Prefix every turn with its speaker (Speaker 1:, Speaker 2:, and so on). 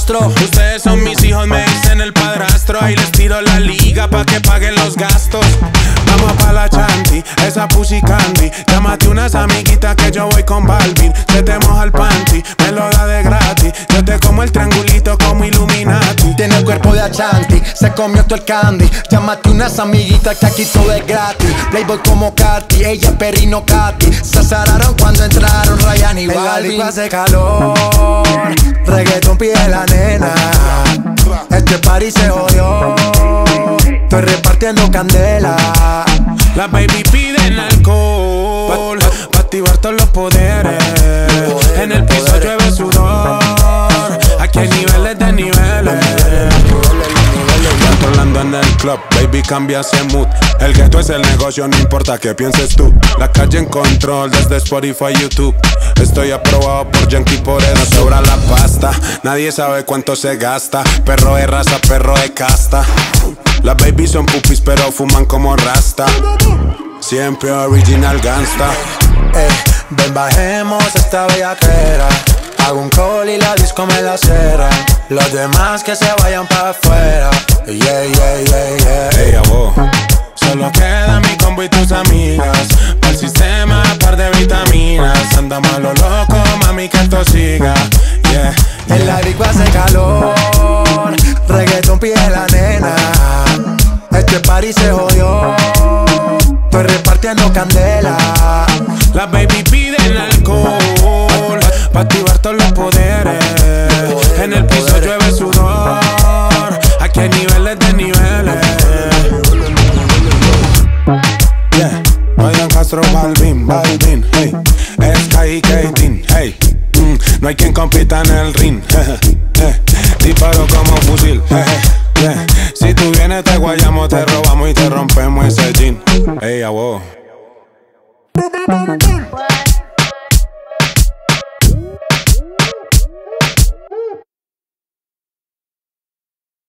Speaker 1: rastro.
Speaker 2: Ustedes son mis hijos, me dicen el padrastro. Ahí les tiro la liga pa' que paguen los gastos. Vamos pa' la chanti, esa pussy candy. Llámate unas amiguitas que yo voy con Balvin. Se te moja el panty, me lo da de gratis. Yo te como el triangulito como Illuminati.
Speaker 1: Tiene el cuerpo de Ashanti, se comió todo el candy. Llámate unas amiguitas que aquí todo es gratis. Playboy como Katy, ella Perrino Katy. Se azararon cuando entraron Ryan y Balvin. En la disco hace calor, reggaeton pide la nena. Este party se jodió, estoy repartiendo candela.
Speaker 2: Las baby piden alcohol pa' activar todos los poderes. En el piso llueve sudor. Aquí hay niveles de niveles. Controlando en el club, baby cambia ese mood. El gueto es el negocio, no importa qué pienses tú. La calle en control desde Spotify, YouTube. Estoy aprobado por Yankee, por eso no sobra la pasta. Nadie sabe cuánto se gasta. Perro de raza, perro de casta. Las babies son pupis pero fuman como rasta. Siempre original gangsta.
Speaker 1: Ven bajemos esta bellaquera. Hago un call y la disco me la cera. Los demás que se vayan para afuera. Yeah, yeah, yeah, yeah.
Speaker 2: Hey, abo. Solo queda mi combo y tus amigas. Pa'l sistema, par de vitaminas. Andamos a lo loco, mami, que esto siga. Yeah, yeah.
Speaker 1: En la disco hace calor, reggaeton pide la nena. Este party se jodió, estoy repartiendo candela.
Speaker 2: Las baby piden alcohol pa' activar todos los poderes. En el piso llueve sudor. Aquí hay niveles de niveles. Yeah, Ryan Castro, Balvin, hey. Sky y Katin, hey. No hay quien compita en el ring. Disparo como fusil. Yeah. Si tú vienes te guayamos, te robamos y te rompemos ese jean. Hey, wow.